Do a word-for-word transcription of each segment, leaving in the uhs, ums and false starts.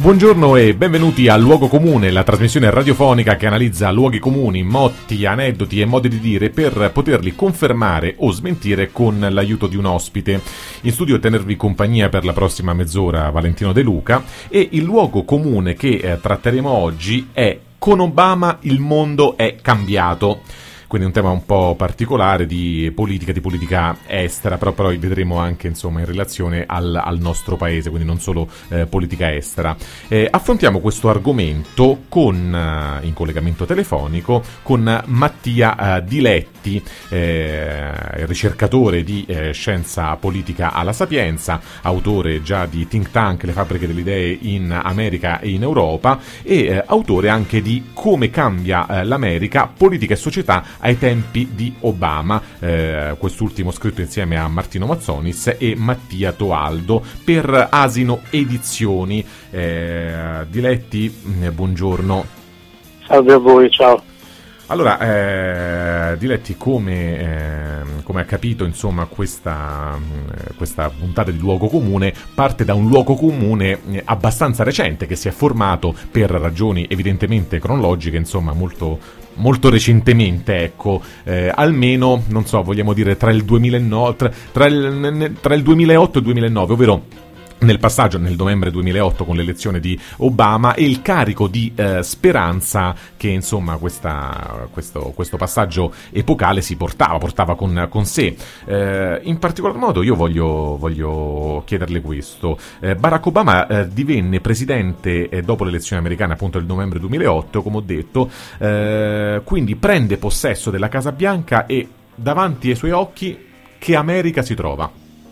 Buongiorno e benvenuti a Luogo Comune, la trasmissione radiofonica che analizza luoghi comuni, motti, aneddoti e modi di dire per poterli confermare o smentire con l'aiuto di un ospite. In studio a tenervi compagnia per la prossima mezz'ora Valentino De Luca, e il luogo comune che eh, tratteremo oggi è: con Obama il mondo è cambiato. Quindi un tema un po' particolare di politica, di politica estera, però poi vedremo anche insomma in relazione al, al nostro paese, quindi non solo eh, politica estera. Eh, affrontiamo questo argomento con, uh, in collegamento telefonico con Mattia uh, Diletti, eh, ricercatore di eh, scienza politica alla Sapienza, autore già di think tank Le fabbriche delle idee in America e in Europa, e eh, autore anche di Come cambia eh, l'America, politica e società ai tempi di Obama, eh, quest'ultimo scritto insieme a Martino Mazzonis e Mattia Toaldo per Asino Edizioni. Eh, Diletti, buongiorno. Salve a voi, ciao. Allora, eh, Diletti, come, eh, come ha capito, insomma, questa, questa puntata di Luogo Comune parte da un luogo comune abbastanza recente, che si è formato per ragioni evidentemente cronologiche, insomma, molto, molto recentemente, ecco, eh, almeno, non so, vogliamo dire tra il duemilanove, tra, tra, il, tra il duemilaotto e il duemilanove, ovvero nel passaggio nel novembre duemilaotto con l'elezione di Obama, e il carico di eh, speranza che insomma questa, questo, questo passaggio epocale si portava, portava con, con sé. Eh, in particolar modo io voglio, voglio chiederle questo. Eh, Barack Obama eh, divenne presidente eh, dopo l'elezione americana, appunto del novembre duemilaotto, come ho detto, eh, quindi prende possesso della Casa Bianca, e davanti ai suoi occhi che America si trova?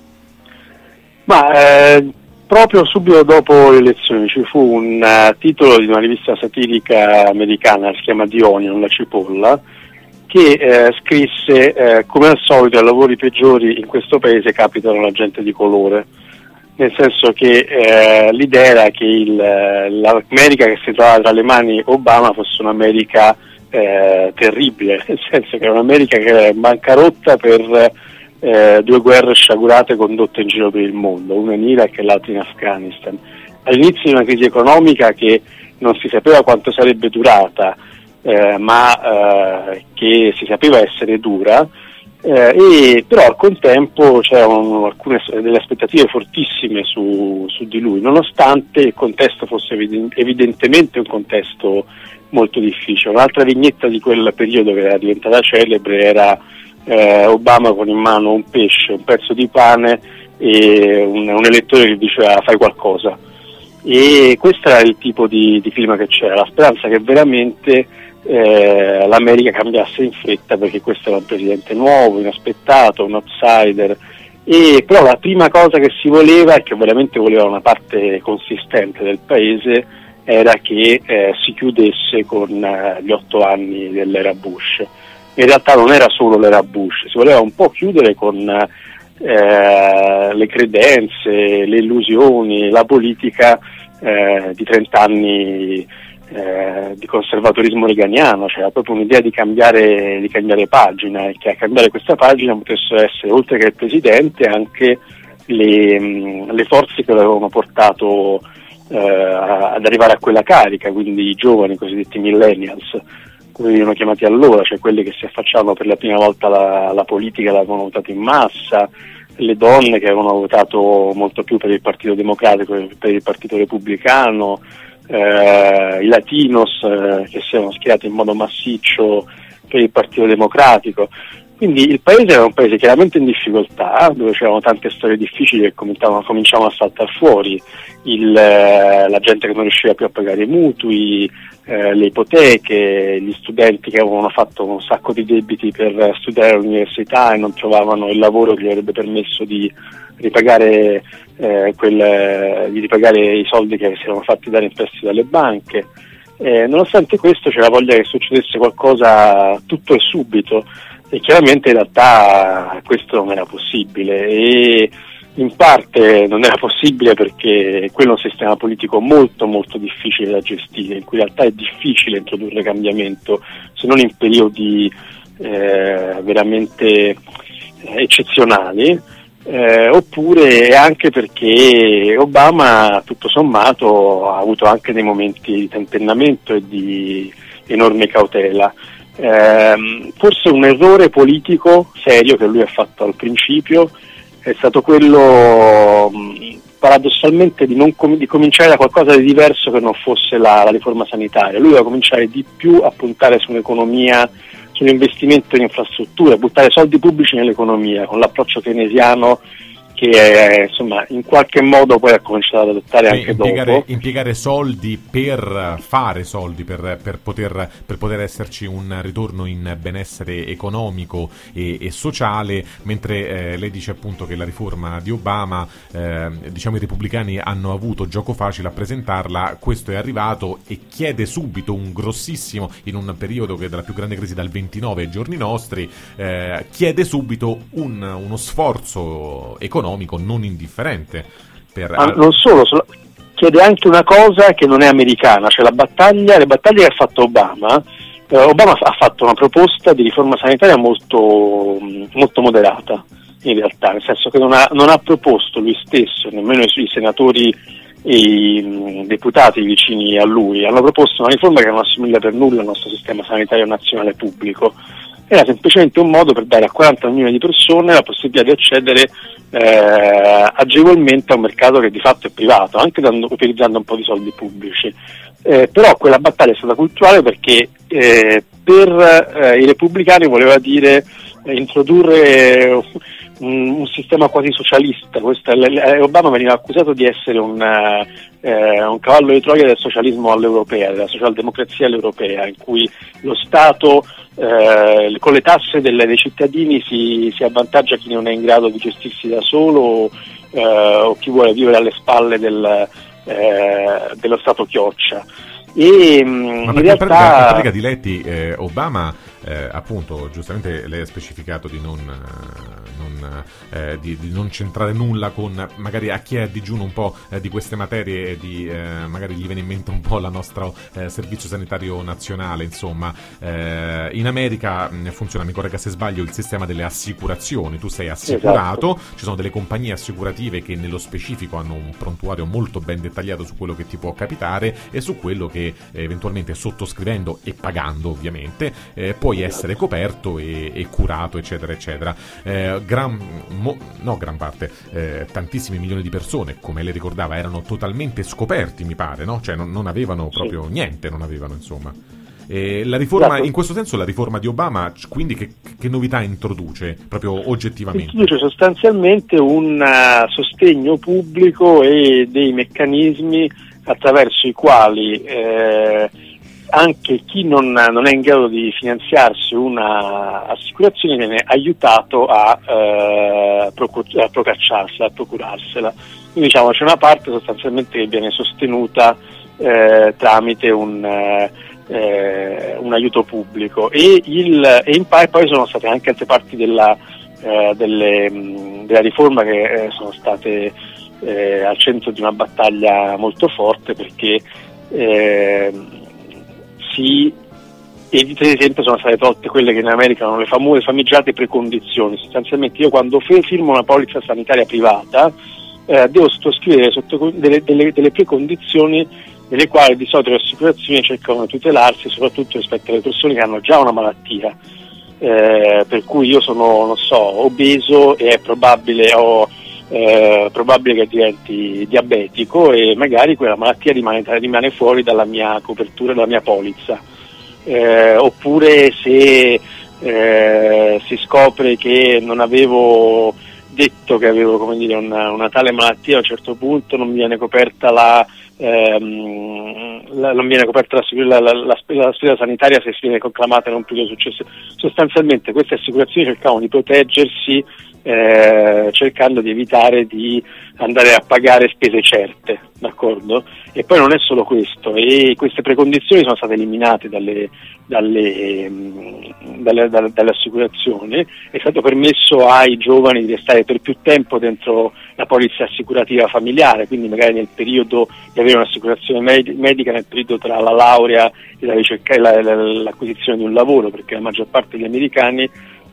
Ma eh, proprio subito dopo le elezioni ci fu un uh, titolo di una rivista satirica americana, si chiama The Onion, la cipolla, che eh, scrisse eh, come al solito ai lavori peggiori in questo paese capitano la gente di colore, nel senso che eh, l'idea era che il, l'America che si trovava tra le mani Obama fosse un'America eh, terribile, nel senso che era un'America che era in bancarotta per Eh, due guerre sciagurate condotte in giro per il mondo, una in Iraq e l'altra in Afghanistan, all'inizio di una crisi economica che non si sapeva quanto sarebbe durata, eh, ma eh, che si sapeva essere dura, eh, e però al contempo c'erano alcune delle aspettative fortissime su, su di lui, nonostante il contesto fosse evidentemente un contesto molto difficile. Un'altra vignetta di quel periodo che era diventata celebre era Eh, Obama con in mano un pesce, un pezzo di pane e un, un elettore che diceva fai qualcosa, e questo era il tipo di, di clima che c'era, la speranza che veramente eh, l'America cambiasse in fretta, perché questo era un presidente nuovo, inaspettato, un outsider, e però la prima cosa che si voleva, e che veramente voleva una parte consistente del paese, era che eh, si chiudesse con eh, gli otto anni dell'era Bush. In realtà non era solo l'era Bush, si voleva un po' chiudere con eh, le credenze, le illusioni, la politica eh, di trent'anni eh, di conservatorismo reganiano, c'era proprio un'idea di cambiare, di cambiare pagina, e che a cambiare quessa pagina potessero essere, oltre che il presidente, anche le, mh, le forze che lo avevano portato eh, ad arrivare a quella carica, quindi i giovani, i cosiddetti millennials, come venivano chiamati allora, cioè quelli che si affacciavano per la prima volta alla, alla politica, l'avevano votato in massa, le donne che avevano votato molto più per il Partito Democratico che per il Partito Repubblicano, eh, i latinos eh, che si erano schierati in modo massiccio per il Partito Democratico. Quindi il paese era un paese chiaramente in difficoltà, dove c'erano tante storie difficili che cominciavano a saltare fuori, il, eh, la gente che non riusciva più a pagare i mutui, eh, le ipoteche, gli studenti che avevano fatto un sacco di debiti per studiare all'università e non trovavano il lavoro che gli avrebbe permesso di ripagare, eh, quel, di ripagare i soldi che si erano fatti dare in prestito dalle banche. Eh, nonostante questo c'era voglia che succedesse qualcosa tutto e subito, e chiaramente in realtà questo non era possibile, e in parte non era possibile perché quello è un sistema politico molto molto difficile da gestire, in cui in realtà è difficile introdurre cambiamento se non in periodi eh, veramente eccezionali, Eh, oppure anche perché Obama tutto sommato ha avuto anche dei momenti di tentennamento e di enorme cautela. Eh, forse un errore politico serio che lui ha fatto al principio è stato quello mh, paradossalmente di, non com- di cominciare da qualcosa di diverso che non fosse la, la riforma sanitaria. Lui doveva cominciare di più a puntare su un'economia, su un investimento in infrastrutture, buttare soldi pubblici nell'economia con l'approccio keynesiano che eh, insomma in qualche modo poi ha cominciato ad adottare Beh, anche impiegare, dopo. impiegare soldi per fare soldi, per, per, poter, per poter esserci un ritorno in benessere economico e, e sociale, mentre eh, lei dice appunto che la riforma di Obama, eh, diciamo i repubblicani hanno avuto gioco facile a presentarla, questo è arrivato e chiede subito un grossissimo, in un periodo che è della più grande crisi dal ventinove ai giorni nostri, eh, chiede subito un, uno sforzo economico non indifferente. Per... Ma non solo, chiede anche una cosa che non è americana, cioè la battaglia, le battaglie che ha fatto Obama. eh, Obama ha fatto una proposta di riforma sanitaria molto, molto moderata in realtà, nel senso che non ha, non ha proposto lui stesso, nemmeno i suoi senatori e i deputati vicini a lui, hanno proposto una riforma che non assomiglia per nulla al nostro sistema sanitario nazionale pubblico. Era semplicemente un modo per dare a quaranta milioni di persone la possibilità di accedere eh, agevolmente a un mercato che di fatto è privato, anche dando, utilizzando un po' di soldi pubblici. Eh, però quella battaglia è stata culturale perché eh, per eh, i repubblicani voleva dire eh, introdurre un, un sistema quasi socialista. Questa, l- Obama veniva accusato di essere un, eh, un cavallo di Troia del socialismo all'europea, della socialdemocrazia all'europea, in cui lo Stato Eh, con le tasse delle, dei cittadini si, si avvantaggia chi non è in grado di gestirsi da solo eh, o chi vuole vivere alle spalle del, eh, dello Stato chioccia. E, Ma in perché realtà... in pratica, in pratica Diletti, eh, Obama eh, appunto giustamente lei ha specificato di non, non, eh, di, di non centrare nulla con magari a chi è a digiuno un po' eh, di queste materie e di eh, magari gli viene in mente un po' la nostra eh, servizio sanitario nazionale, insomma. Eh, in America mh, funziona, mi corregga se sbaglio, il sistema delle assicurazioni. Tu sei assicurato, esatto. Ci sono delle compagnie assicurative che nello specifico hanno un prontuario molto ben dettagliato su quello che ti può capitare e su quello che eh, eventualmente sottoscrivendo e pagando ovviamente eh, puoi essere coperto e, e curato, eccetera eccetera. Eh, gran, mo, no gran parte eh, tantissimi milioni di persone, come lei ricordava, erano totalmente scoperti, mi pare, no? Cioè non, non avevano proprio sì. niente, non avevano insomma. E la riforma, esatto. In questo senso la riforma di Obama quindi che, che novità introduce proprio oggettivamente? Introduce sostanzialmente un uh, sostegno pubblico e dei meccanismi attraverso i quali eh, anche chi non, non è in grado di finanziarsi una assicurazione viene aiutato a, eh, procur- a procacciarsela, a procurarsela. Quindi diciamo c'è una parte sostanzialmente che viene sostenuta eh, tramite un, eh, un aiuto pubblico e, il, e in poi, poi sono state anche altre parti della, eh, delle, della riforma che eh, sono state eh, al centro di una battaglia molto forte perché eh, si e per esempio sono state tolte quelle che in America hanno le famose famigerate precondizioni. Sostanzialmente io quando firmo una polizza sanitaria privata eh, devo sottoscrivere sotto delle, delle, delle precondizioni nelle quali di solito le assicurazioni cercano di tutelarsi soprattutto rispetto alle persone che hanno già una malattia, eh, per cui io sono, non so, obeso e è probabile ho Eh, probabile che diventi diabetico e magari quella malattia rimane, rimane fuori dalla mia copertura, dalla mia polizza, eh, oppure se eh, si scopre che non avevo detto che avevo come dire, una, una tale malattia, a un certo punto non mi viene coperta la, ehm, la non viene coperta la, la, la, la spesa sanitaria se si viene conclamata in un periodo successivo. Sostanzialmente queste assicurazioni cercavano di proteggersi Eh, cercando di evitare di andare a pagare spese certe, d'accordo? E poi non è solo questo, e queste precondizioni sono state eliminate dalle, dalle, dalle, dalle, dalle assicurazioni, è stato permesso ai giovani di restare per più tempo dentro la polizza assicurativa familiare, quindi magari nel periodo di avere un'assicurazione med- medica nel periodo tra la laurea e la ricerca e la, la, l'acquisizione di un lavoro, perché la maggior parte degli americani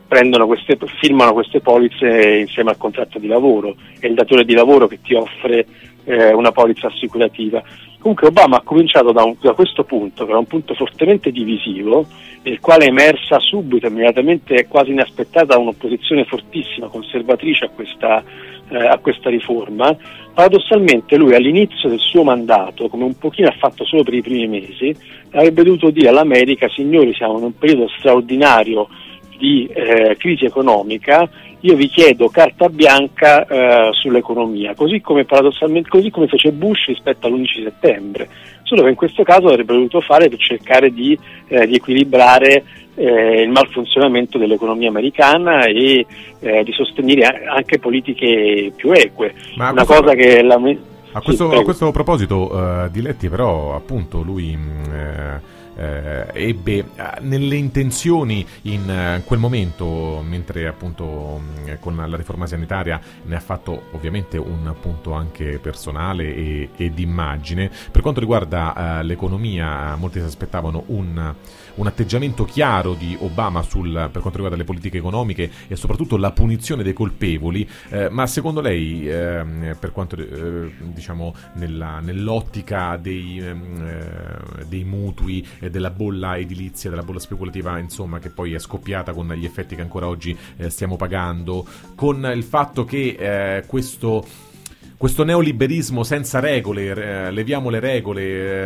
prendono queste, firmano queste polizze insieme al contratto di lavoro, è il datore di lavoro che ti offre eh, una polizza assicurativa. Comunque Obama ha cominciato da, un, da questo punto, che era un punto fortemente divisivo, nel quale è emersa subito, immediatamente, quasi inaspettata, un'opposizione fortissima, conservatrice a questa, eh, a questa riforma. Paradossalmente lui all'inizio del suo mandato, come un pochino ha fatto solo per i primi mesi, avrebbe dovuto dire all'America: signori, siamo in un periodo straordinario di eh, crisi economica, io vi chiedo carta bianca eh, sull'economia, così come paradossalmente così come fece Bush rispetto all'undici settembre, solo che in questo caso avrebbe dovuto fare per cercare di, eh, di equilibrare eh, il malfunzionamento dell'economia americana e eh, di sostenere anche politiche più eque. Ma una cosa che la a questo, sì, a questo proposito uh, Diletti, però appunto lui uh, Eh, ebbe eh, nelle intenzioni in eh, quel momento, mentre appunto mh, con la riforma sanitaria ne ha fatto ovviamente un punto anche personale e, e d'immagine. Per quanto riguarda eh, l'economia, molti si aspettavano un, un atteggiamento chiaro di Obama sul, per quanto riguarda le politiche economiche e soprattutto la punizione dei colpevoli, eh, ma secondo lei eh, per quanto eh, diciamo nella, nell'ottica dei, eh, dei mutui, della bolla edilizia, della bolla speculativa, insomma, che poi è scoppiata con gli effetti che ancora oggi eh, stiamo pagando, con il fatto che eh, questo questo neoliberismo senza regole, eh, leviamo le regole,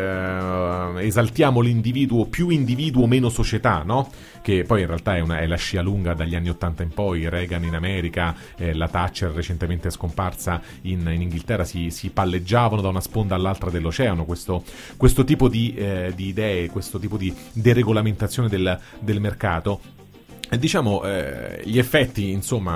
eh, esaltiamo l'individuo, più individuo meno società, no? Che poi in realtà è, una, è la scia lunga dagli anni ottanta in poi. Reagan in America, eh, la Thatcher recentemente scomparsa in, in Inghilterra, si, si palleggiavano da una sponda all'altra dell'oceano. Questo, questo tipo di, eh, di idee, questo tipo di deregolamentazione del, del mercato. Diciamo eh, gli effetti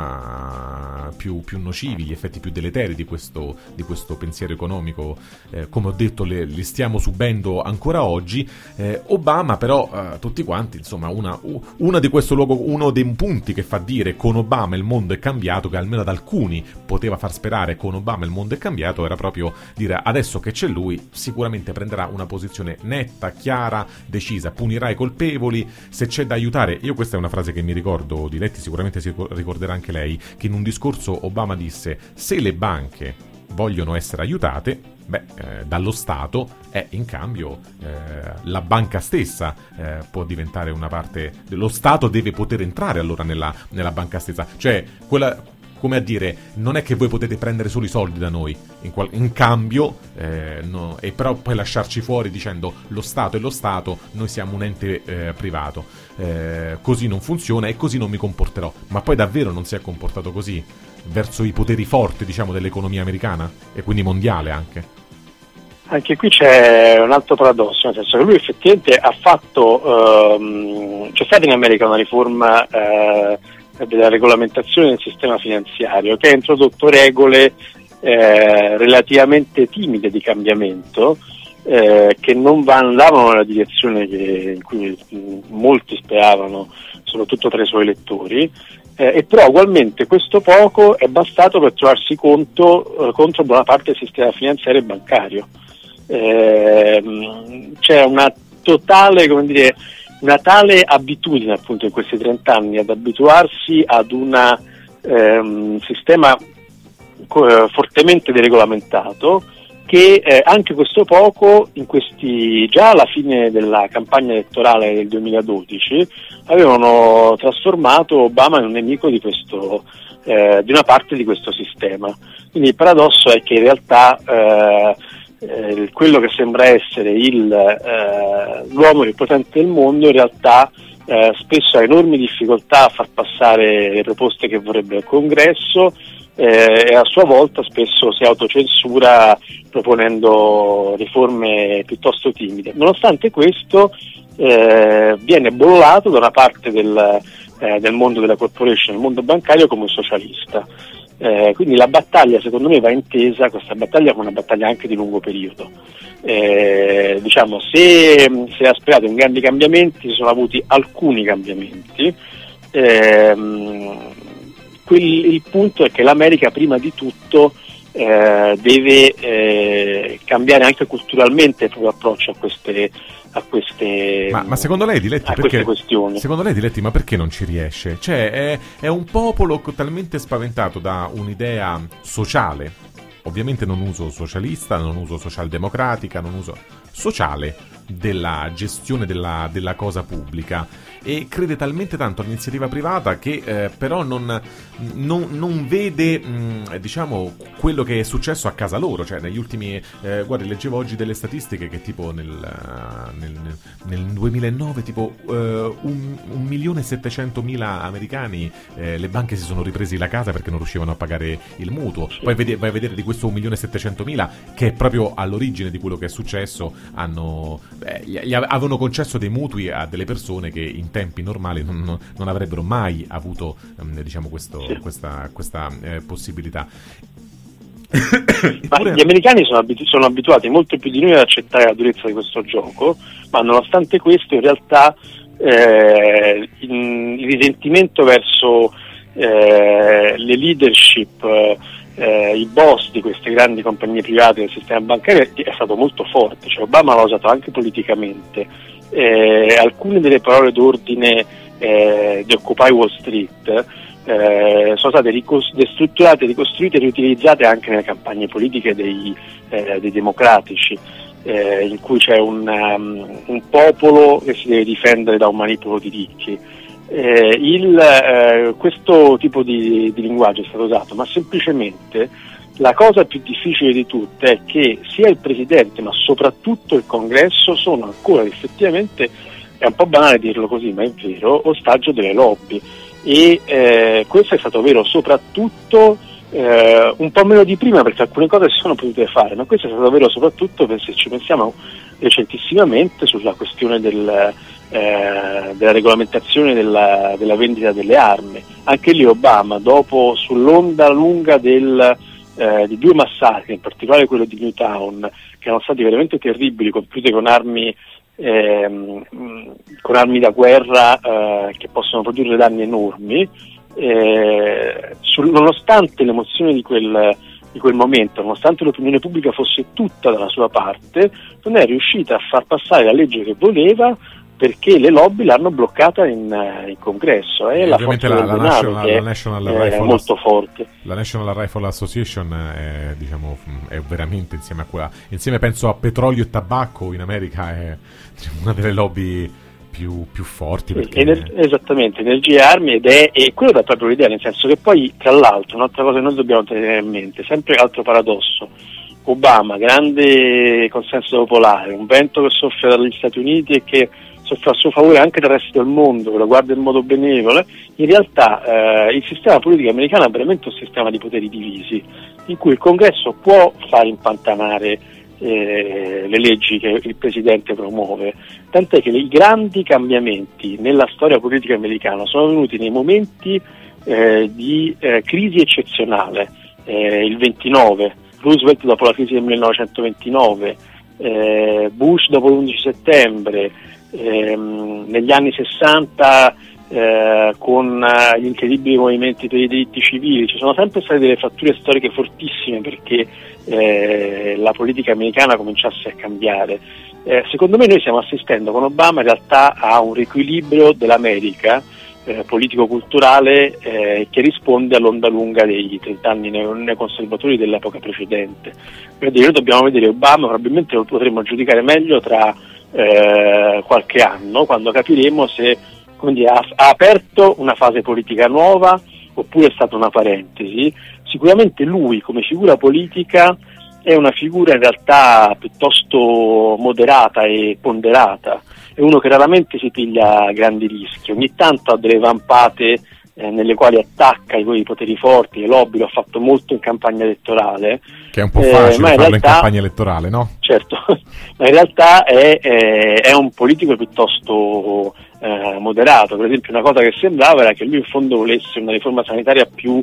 insomma più, più nocivi, gli effetti più deleteri di questo, di questo pensiero economico, eh, come ho detto, le, li stiamo subendo ancora oggi. eh, Obama però eh, tutti quanti, insomma, una, una di questo luogo, uno dei punti che fa dire con Obama il mondo è cambiato, che almeno ad alcuni poteva far sperare con Obama il mondo è cambiato, era proprio dire: adesso che c'è lui sicuramente prenderà una posizione netta, chiara, decisa, punirà i colpevoli, se c'è da aiutare. Io questa è una frase che mi ricordo, Diletti sicuramente si ricorderà anche lei, che in un discorso Obama disse: se le banche vogliono essere aiutate, beh, eh, dallo Stato, è in cambio eh, la banca stessa eh, può diventare una parte, lo Stato deve poter entrare allora nella, nella banca stessa, cioè quella, come a dire, non è che voi potete prendere solo i soldi da noi, in, qual- in cambio, eh, no, e però poi lasciarci fuori dicendo lo Stato è lo Stato, noi siamo un ente eh, privato, eh, così non funziona e così non mi comporterò. Ma poi davvero non si è comportato così verso i poteri forti, diciamo, dell'economia americana e quindi mondiale anche. Anche qui c'è un altro paradosso, nel senso che lui effettivamente ha fatto, ehm, c'è stata in America una riforma eh, della regolamentazione del sistema finanziario che ha introdotto regole eh, relativamente timide di cambiamento, eh, che non andavano nella direzione che, in cui molti speravano, soprattutto tra i suoi elettori, eh, e però ugualmente questo poco è bastato per trovarsi conto, eh, contro buona parte del sistema finanziario e bancario. Eh, c'è una totale, come dire, una tale abitudine appunto in questi trenta anni ad abituarsi ad un ehm, sistema co- fortemente deregolamentato che eh, anche questo poco, in questi, già alla fine della campagna elettorale del duemiladodici, avevano trasformato Obama in un nemico di questo, eh, di una parte di questo sistema. Quindi il paradosso è che in realtà eh, Eh, quello che sembra essere il, eh, l'uomo più potente del mondo in realtà eh, spesso ha enormi difficoltà a far passare le proposte che vorrebbe il Congresso eh, e a sua volta spesso si autocensura proponendo riforme piuttosto timide. Nonostante questo eh, viene bollato da una parte del, eh, del mondo della corporation, del mondo bancario, come un socialista. Eh, quindi la battaglia secondo me va intesa, questa battaglia, come una battaglia anche di lungo periodo. Eh, diciamo, se si è sperato in grandi cambiamenti, si sono avuti alcuni cambiamenti. Eh, quel, il punto è che l'America prima di tutto eh, deve eh, cambiare anche culturalmente il proprio approccio a queste a queste ma, ma secondo lei Diletti, a perché, queste questioni. Secondo lei Diletti, ma perché non ci riesce? Cioè è, è un popolo talmente spaventato da un'idea sociale, ovviamente non uso socialista, non uso socialdemocratica, non uso sociale, della gestione della, della cosa pubblica, e crede talmente tanto all'iniziativa privata che eh, però non, non, non vede mh, diciamo quello che è successo a casa loro. Cioè negli ultimi eh, guardi, leggevo oggi delle statistiche che tipo nel, nel, nel duemilanove tipo uh, un, un milione e settecentomila americani eh, le banche si sono ripresi la casa perché non riuscivano a pagare il mutuo. Poi vede, vai a vedere di questo un milione e settecentomila che è proprio all'origine di quello che è successo, hanno beh, gli, gli avevano concesso dei mutui a delle persone che in tempi normali non, non avrebbero mai avuto um, diciamo questo, sì. questa, questa eh, possibilità. Ma gli americani sono, abitu- sono abituati molto più di noi ad accettare la durezza di questo gioco, ma nonostante questo in realtà eh, in, il risentimento verso eh, le leadership, eh, i boss di queste grandi compagnie private del sistema bancario è stato molto forte. Cioè, Obama l'ha usato anche politicamente. Eh, alcune delle parole d'ordine eh, di Occupy Wall Street eh, sono state ricos- destrutturate, ricostruite e riutilizzate anche nelle campagne politiche dei, eh, dei democratici, eh, in cui c'è un, um, un popolo che si deve difendere da un manipolo di ricchi. Eh, il, eh, questo tipo di, di linguaggio è stato usato, ma semplicemente la cosa più difficile di tutte è che sia il Presidente ma soprattutto il Congresso sono ancora effettivamente, è un po' banale dirlo così ma è vero, ostaggio delle lobby, e eh, questo è stato vero soprattutto eh, un po' meno di prima perché alcune cose si sono potute fare, ma questo è stato vero soprattutto per, se ci pensiamo recentissimamente, sulla questione del, eh, della regolamentazione della, della vendita delle armi. Anche lì Obama, dopo sull'onda lunga del Eh, di due massacri, in particolare quello di Newtown, che erano stati veramente terribili, compiuti con armi ehm, con armi da guerra eh, che possono produrre danni enormi, eh, sul, nonostante l'emozione di quel, di quel momento, nonostante l'opinione pubblica fosse tutta dalla sua parte, non è riuscita a far passare la legge che voleva perché le lobby l'hanno bloccata in, in congresso. È eh, la forza la, del la denaro National, che la National è Rifle molto forte. La National Rifle Association è, diciamo, è veramente insieme a quella, insieme penso a petrolio e tabacco in America, è diciamo, una delle lobby più, più forti. Perché... Ener- esattamente, energia e armi, ed è e quello dà proprio l'idea, nel senso che poi tra l'altro un'altra cosa che noi dobbiamo tenere in mente, sempre altro paradosso, Obama, grande consenso popolare, un vento che soffia dagli Stati Uniti e che soffre a suo favore anche del resto del mondo, che lo guarda in modo benevolo. In realtà eh, il sistema politico americano è veramente un sistema di poteri divisi, in cui il Congresso può far impantanare eh, le leggi che il Presidente promuove, tant'è che i grandi cambiamenti nella storia politica americana sono venuti nei momenti eh, di eh, crisi eccezionale, eh, il ventinove, Roosevelt dopo la crisi del millenovecentoventinove, eh, Bush dopo l'undici settembre, ehm, negli anni sessanta eh, con eh, gli incredibili movimenti per i diritti civili. Ci sono sempre state delle fratture storiche fortissime perché eh, la politica americana cominciasse a cambiare. Eh, secondo me noi stiamo assistendo con Obama in realtà a un riequilibrio dell'America eh, politico-culturale eh, che risponde all'onda lunga dei trent'anni neoconservatori dell'epoca precedente. Quindi noi dobbiamo vedere Obama, probabilmente lo potremo giudicare meglio tra eh, qualche anno, quando capiremo se come dire, ha, ha aperto una fase politica nuova oppure è stata una parentesi. Sicuramente lui come figura politica è una figura in realtà piuttosto moderata e ponderata, è uno che raramente si piglia grandi rischi, ogni tanto ha delle vampate eh, nelle quali attacca i, i poteri forti, le lobby, l'ha fatto molto in campagna elettorale. Che è un po' facile eh, ma in farlo realtà, in campagna elettorale, no? Certo, ma in realtà è, è, è un politico piuttosto eh, moderato. Per esempio una cosa che sembrava era che lui in fondo volesse una riforma sanitaria più...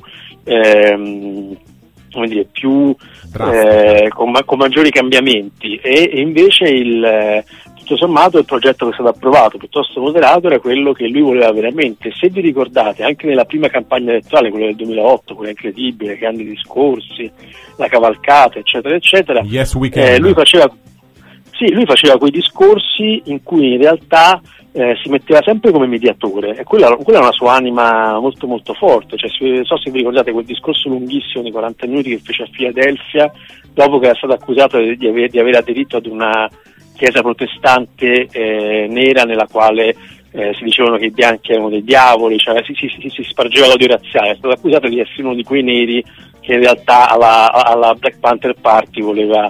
Ehm, come dire, più eh, con, ma- con maggiori cambiamenti e, e invece il, tutto sommato il progetto che è stato approvato, piuttosto moderato, era quello che lui voleva veramente. Se vi ricordate, anche nella prima campagna elettorale, quella del duemilaotto, quella incredibile, grandi discorsi, la cavalcata, eccetera, eccetera, yes, we can. Eh, lui faceva sì, lui faceva quei discorsi in cui in realtà eh, si metteva sempre come mediatore, e quella, quella è una sua anima molto molto forte. Cioè, se, so se vi ricordate quel discorso lunghissimo di quaranta minuti che fece a Filadelfia, dopo che era stato accusato di, di, aver, di aver aderito ad una chiesa protestante eh, nera nella quale eh, si dicevano che i bianchi erano dei diavoli, cioè si, si, si, si spargeva l'odio razziale. È stato accusato di essere uno di quei neri che in realtà alla, alla Black Panther Party voleva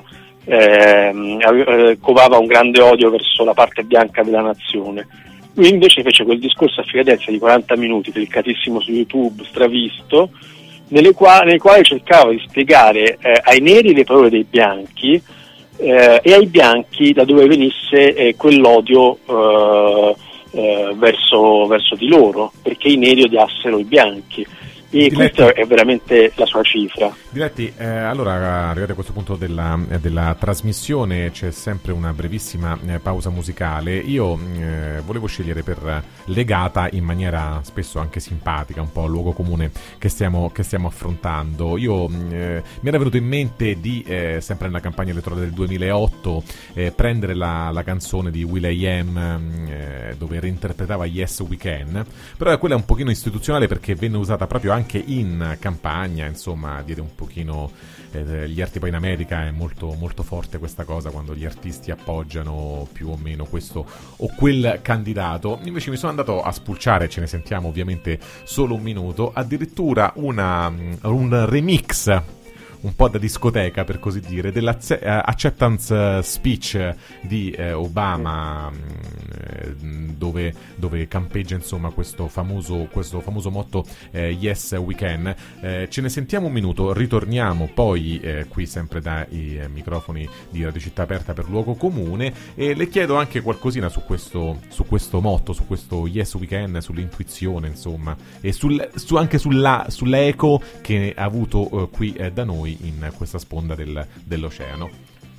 eh, covava un grande odio verso la parte bianca della nazione. Lui invece fece quel discorso a Filadelfia di quaranta minuti, cliccatissimo su YouTube, stravisto, nelle qua- nei quali cercava di spiegare eh, ai neri le parole dei bianchi eh, e ai bianchi da dove venisse eh, quell'odio eh, eh, verso, verso di loro, perché i neri odiassero i bianchi. E Diletti, questa è veramente la sua cifra. Diletti, eh, allora arrivati a questo punto della, della trasmissione c'è sempre una brevissima eh, pausa musicale. Io eh, volevo scegliere per legata in maniera spesso anche simpatica un po' al luogo comune che stiamo, che stiamo affrontando. Io eh, mi era venuto in mente di, eh, sempre nella campagna elettorale del duemilaotto, eh, prendere la, la canzone di will.i.am eh, dove reinterpretava Yes We Can, però quella è un pochino istituzionale perché venne usata proprio anche anche in campagna, insomma, diede un pochino eh, gli arti. Poi in America è molto, molto forte questa cosa, quando gli artisti appoggiano più o meno questo o quel candidato. Invece mi sono andato a spulciare, ce ne sentiamo ovviamente solo un minuto, addirittura una, un remix un po' da discoteca, per così dire, dell'acceptance speech di eh, Obama, eh, dove, dove campeggia insomma questo famoso, questo famoso motto eh, Yes We Can. Eh, ce ne sentiamo un minuto, ritorniamo poi eh, qui sempre dai eh, microfoni di Radio Città Aperta per Luogo Comune, e le chiedo anche qualcosina su questo, su questo motto, su questo Yes We Can, sull'intuizione insomma, e sul, su, anche sulla, sull'eco che ha avuto eh, qui eh, da noi in questa sponda del, dell'oceano.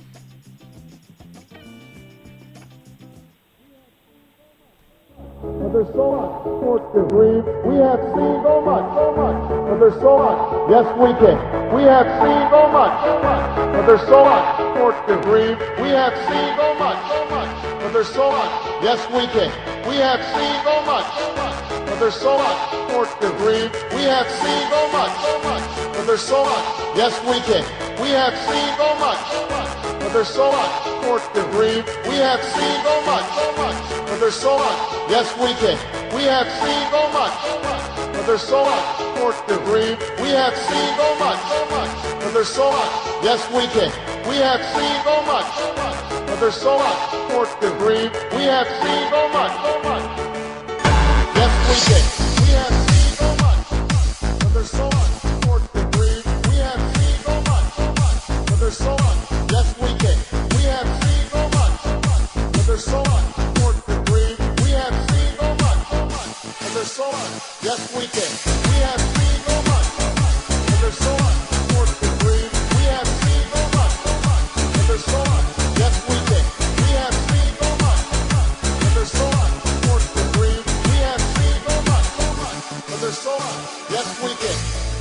But there's so much more to breathe. We have seen so much, so much. But there's so much. Yes, we can. We have seen so much, so much. But there's so much more to breathe. We have seen so much, so much. But there's so much. Yes, we can. We have seen so much, so much. But there's so much more to breathe. We have seen so much, so much. But there's so much. Yes, we can. We have seen so much, so much. But there's so much more to breathe. We have seen so much, so much. But there's so much. Yes, we can. We have seen so much, so much. But there's so much more to breathe. We have seen so much, so much. But there's so much. Yes, we can. We have seen so much, so much. But there's so much more to breathe. We have seen so much, so much. Yes, we can. We have seen so much, but there's so much more to breathe. We have seen so much, but there's so much. Yes, we can. We have seen so much, but there's so much more to breathe. We have seen so much, but there's so much. Yes, we can. We have seen so much, but there's so much more to breathe. We have seen so much, but there's so much. Yes, we can. We have seen so much, but there's so much more to breathe. We have seen so much, but there's so much. Yes, we can.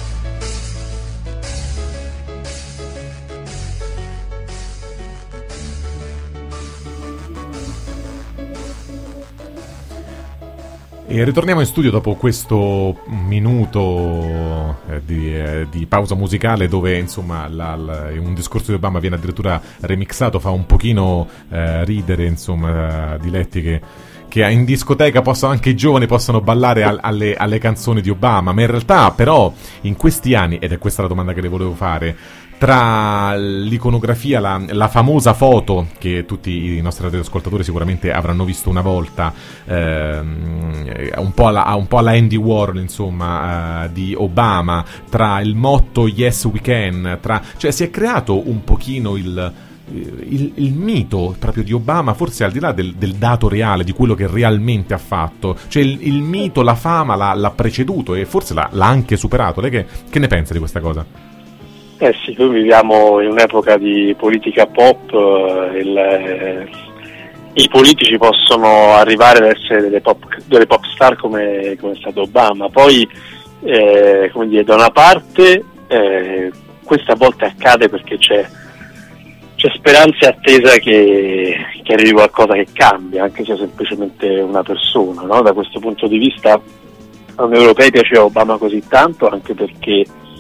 E ritorniamo in studio dopo questo minuto eh, di, eh, di pausa musicale dove insomma la, la, un discorso di Obama viene addirittura remixato, fa un pochino eh, ridere insomma, Diletti, che, che in discoteca possono, anche i giovani possono ballare al, alle, alle canzoni di Obama, ma in realtà però in questi anni, ed è questa la domanda che le volevo fare, tra l'iconografia, la, la famosa foto che tutti i nostri radioascoltatori sicuramente avranno visto una volta, ehm, un po' alla, un po' alla Andy Warhol insomma, eh, di Obama, tra il motto Yes We Can, tra, cioè si è creato un pochino il, il, il mito proprio di Obama, forse al di là del, del dato reale, di quello che realmente ha fatto, cioè il, il mito, la fama l'ha, l'ha preceduto e forse l'ha, l'ha anche superato. Lei che, che ne pensa di questa cosa? Eh sì, noi viviamo in un'epoca di politica pop, eh, il, i politici possono arrivare ad essere delle pop, delle pop star come, come è stato Obama. Poi, eh, come dire, da una parte eh, questa a volte accade perché c'è, c'è speranza e attesa che, che arrivi qualcosa che cambia, anche se è semplicemente una persona, no? Da questo punto di vista a noi europei piaceva Obama così tanto anche perché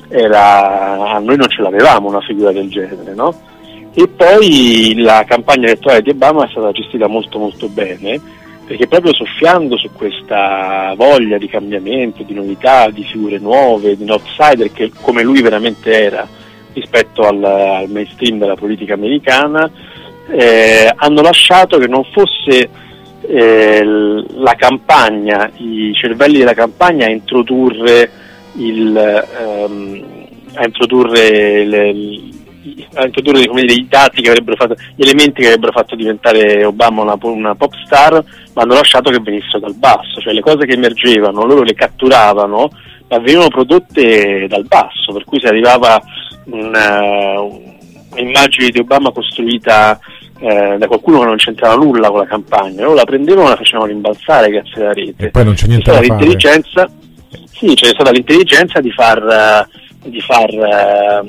era, a noi non ce l'avevamo una figura del genere, no? E poi la campagna elettorale di Obama è stata gestita molto molto bene, perché proprio soffiando su questa voglia di cambiamento, di novità, di figure nuove, di un outsider che come lui veramente era rispetto al, al mainstream della politica americana, eh, hanno lasciato che non fosse eh, la campagna, i cervelli della campagna a introdurre il um, a introdurre le, a introdurre come dire, i dati che avrebbero fatto, gli elementi che avrebbero fatto diventare Obama una, una pop star, ma hanno lasciato che venissero dal basso, cioè le cose che emergevano loro le catturavano, ma venivano prodotte dal basso, per cui si arrivava una, un'immagine di Obama costruita eh, da qualcuno che non c'entrava nulla con la campagna, loro la prendevano e la facevano rimbalzare grazie alla rete. E poi non c'è niente da fare. Sì, c'è stata l'intelligenza di far di far uh,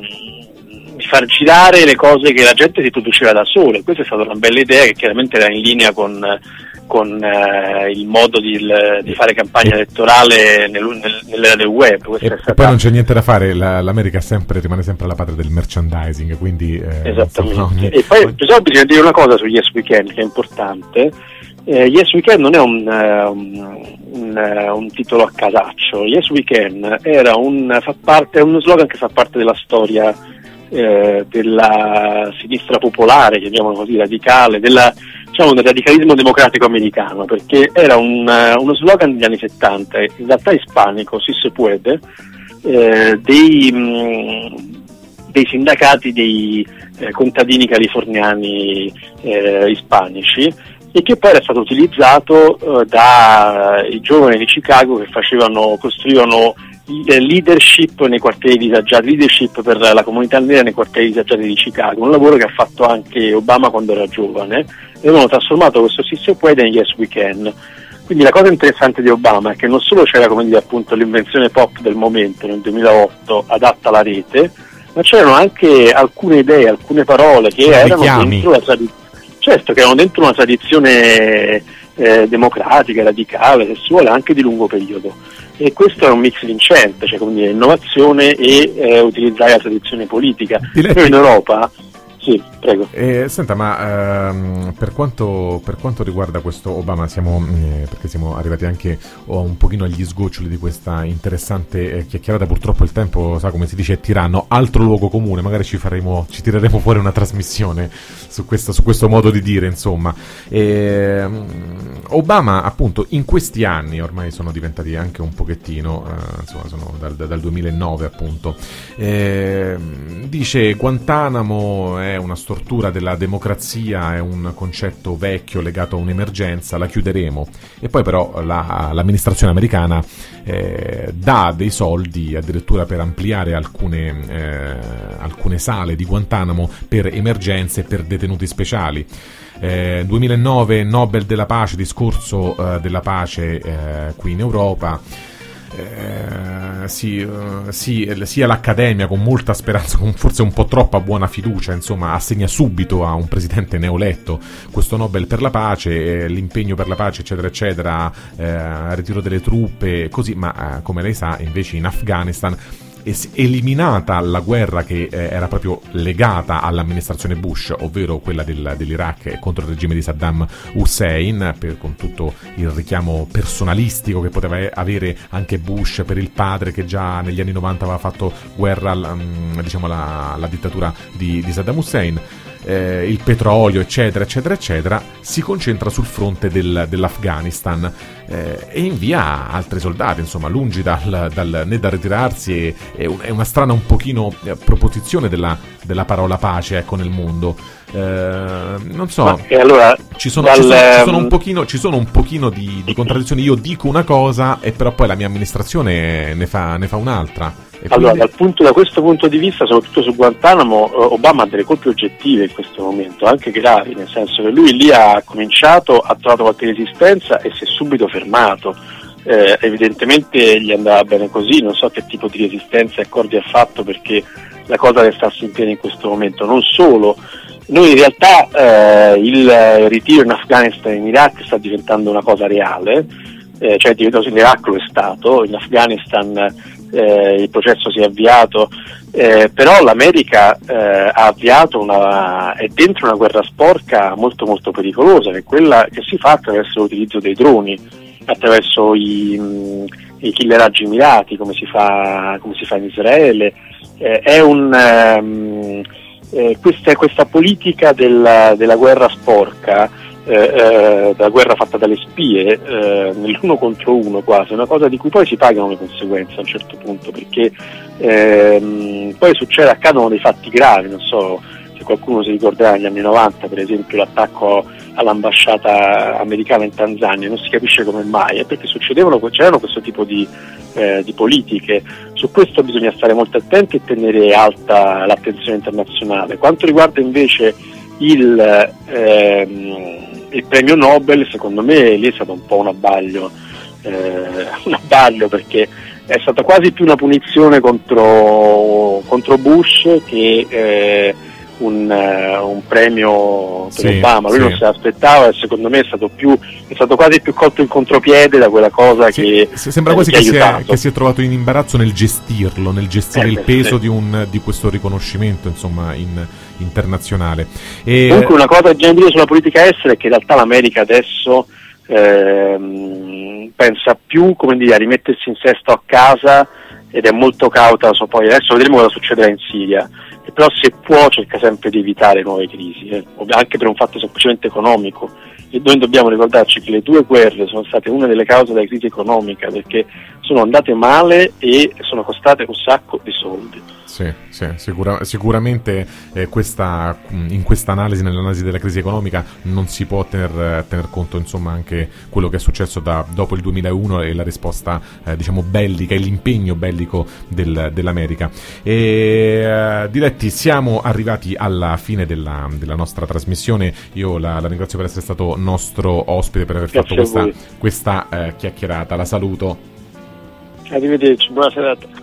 di far girare le cose che la gente si produceva da sola. Questa è stata una bella idea che chiaramente era in linea con, con uh, il modo di, di fare campagna elettorale nel, nel, nell'era del web. Questa e, è stata... e poi non c'è niente da fare, la, l'America sempre, rimane sempre la patria del merchandising, quindi eh, esattamente. Insomma, ogni... E poi bisogna, bisogna dire una cosa su Yes Weekend che è importante. Eh, Yes Weekend non è un, un, un, un titolo a casaccio. Yes Weekend era un, fa parte, è uno slogan che fa parte della storia eh, della sinistra popolare, chiamiamolo così, radicale, della, diciamo, del radicalismo democratico americano, perché era un, uno slogan degli anni settanta, in realtà ispanico, si se puede, eh, dei, mh, dei sindacati dei eh, contadini californiani eh, ispanici, e che poi era stato utilizzato eh, dai giovani di Chicago che facevano, costruivano leadership nei quartieri disagiati, leadership per la comunità nera nei quartieri disagiati di Chicago, un lavoro che ha fatto anche Obama quando era giovane, e avevano trasformato questo Si se puede in Yes We Can. Quindi la cosa interessante di Obama è che non solo c'era, come dire, appunto l'invenzione pop del momento nel duemilaotto adatta alla rete, ma c'erano anche alcune idee, alcune parole che erano dentro la tradizione. Certo, che erano dentro una tradizione eh, democratica, radicale, sessuale, anche di lungo periodo. E questo è un mix vincente, cioè come dire, innovazione e eh, utilizzare la tradizione politica. Noi in Europa... Sì, prego. Eh, senta, ma ehm, per quanto per quanto riguarda questo Obama, siamo eh, perché siamo arrivati anche oh, un pochino agli sgoccioli di questa interessante eh, chiacchierata. Purtroppo il tempo, sa come si dice, è tiranno. Altro luogo comune, magari ci faremo, ci tireremo fuori una trasmissione su questo, su questo modo di dire, insomma. Eh, Obama, appunto, in questi anni ormai sono diventati anche un pochettino, eh, insomma, sono dal, dal duemilanove, appunto. Eh, dice Guantanamo è una stortura della democrazia, è un concetto vecchio legato a un'emergenza, la chiuderemo. E poi però la, l'amministrazione americana eh, dà dei soldi addirittura per ampliare alcune, eh, alcune sale di Guantanamo per emergenze, per detenuti speciali. Eh, duemilanove Nobel della pace, discorso eh, della pace eh, qui in Europa. Eh, sì, uh, sì, sia l'Accademia con molta speranza, con forse un po' troppa buona fiducia, insomma, assegna subito a un presidente neoletto questo Nobel per la pace, eh, l'impegno per la pace, eccetera eccetera, eh, ritiro delle truppe, così, ma eh, come lei sa, invece in Afghanistan, eliminata la guerra che eh, era proprio legata all'amministrazione Bush, ovvero quella del, dell'Iraq contro il regime di Saddam Hussein, per, con tutto il richiamo personalistico che poteva avere anche Bush per il padre che già negli anni novanta aveva fatto guerra alla, diciamo, alla, alla dittatura di, di Saddam Hussein. Eh, il petrolio, eccetera eccetera eccetera, si concentra sul fronte del, dell'Afghanistan eh, e invia altri soldati, insomma, lungi dal, dal, né da ritirarsi. È, è una strana un pochino eh, proposizione della, della parola pace, ecco, nel mondo. Eh, non so, Ma, e allora, ci sono, dal, ci sono, ci sono un pochino, ci sono un pochino di, di contraddizioni. Io dico una cosa e però poi la mia amministrazione ne fa, ne fa un'altra. E allora, quindi... dal punto, da questo punto di vista, soprattutto su Guantanamo, Obama ha delle colpe oggettive in questo momento, anche gravi, nel senso che lui lì ha cominciato, ha trovato qualche resistenza e si è subito fermato. Eh, evidentemente gli andava bene così, non so che tipo di resistenza e accordi ha fatto perché la cosa restasse in piedi in questo momento. Non solo, noi in realtà eh, il ritiro in Afghanistan e in Iraq sta diventando una cosa reale, eh, cioè in Iraq lo è stato, in Afghanistan eh, il processo si è avviato, eh, però l'America eh, ha avviato una, è dentro una guerra sporca molto molto pericolosa, che è quella che si fa attraverso l'utilizzo dei droni, attraverso i, i killeraggi mirati, come si fa, come si fa in Israele. Eh, è un, um, eh, questa, questa politica della, della guerra sporca, eh, eh, della guerra fatta dalle spie, eh, nell'uno contro uno quasi, è una cosa di cui poi si pagano le conseguenze a un certo punto, perché ehm, poi succede, accadono dei fatti gravi, non so se qualcuno si ricorderà negli anni novanta, per esempio l'attacco all'ambasciata americana in Tanzania, non si capisce come mai, è perché succedevano, c'erano questo tipo di, eh, di politiche. Su questo bisogna stare molto attenti e tenere alta l'attenzione internazionale. Quanto riguarda invece il, ehm, il premio Nobel, secondo me lì è stato un po' un abbaglio, eh, un abbaglio perché è stata quasi più una punizione contro, contro Bush che eh, Un, uh, un premio per sì, Obama. Lui sì. non se l'aspettava e secondo me è stato più è stato quasi più colto in contropiede da quella cosa sì, che sembra eh, quasi che, che, si è, aiutato. che si è trovato in imbarazzo nel gestirlo, nel gestire eh, il peso sì. di, un, di questo riconoscimento, insomma, in, internazionale. E... Comunque una cosa che bisogna dire sulla politica estera è che in realtà l'America adesso ehm, pensa più, come dire, a rimettersi in sesto a casa ed è molto cauta. So, poi adesso vedremo cosa succederà in Siria, e però se può cerca sempre di evitare nuove crisi, eh, anche per un fatto semplicemente economico, e noi dobbiamo ricordarci che le due guerre sono state una delle cause della crisi economica, perché sono andate male e sono costate un sacco di soldi. Sì, sì, sicura, sicuramente eh, questa, in questa analisi, nell'analisi della crisi economica, non si può tener, tener conto, insomma, anche quello che è successo da, dopo il duemilauno e la risposta, eh, diciamo, bellica e l'impegno bellico del, dell'America. E, eh, diretti, siamo arrivati alla fine della, della nostra trasmissione. Io la, la ringrazio per essere stato nostro ospite, per aver Grazie fatto questa, questa eh, chiacchierata. La saluto. Arrivederci, buona serata.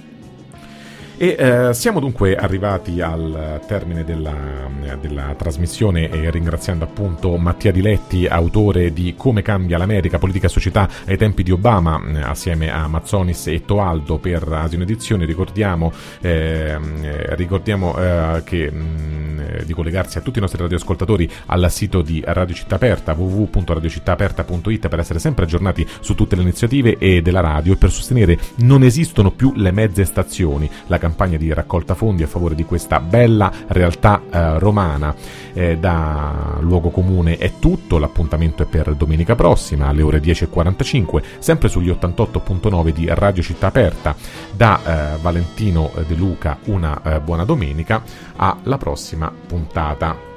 E eh, siamo dunque arrivati al termine della, della trasmissione, e ringraziando appunto Mattia Diletti, autore di Come cambia l'America, politica e società ai tempi di Obama, eh, assieme a Mazzonis e Toaldo per Asino Edizioni. Ricordiamo, eh, ricordiamo eh, che mh, di collegarsi a tutti i nostri radioascoltatori al sito di Radio Città Aperta, w w w punto radio città aperta punto it, per essere sempre aggiornati su tutte le iniziative e della radio, e per sostenere Non esistono più le mezze stazioni, la campagna di raccolta fondi a favore di questa bella realtà eh, romana. Eh, da Luogo Comune è tutto, l'appuntamento è per domenica prossima alle ore dieci e quarantacinque, sempre sugli ottantotto punto nove di Radio Città Aperta. Da eh, Valentino De Luca una eh, buona domenica, alla prossima puntata.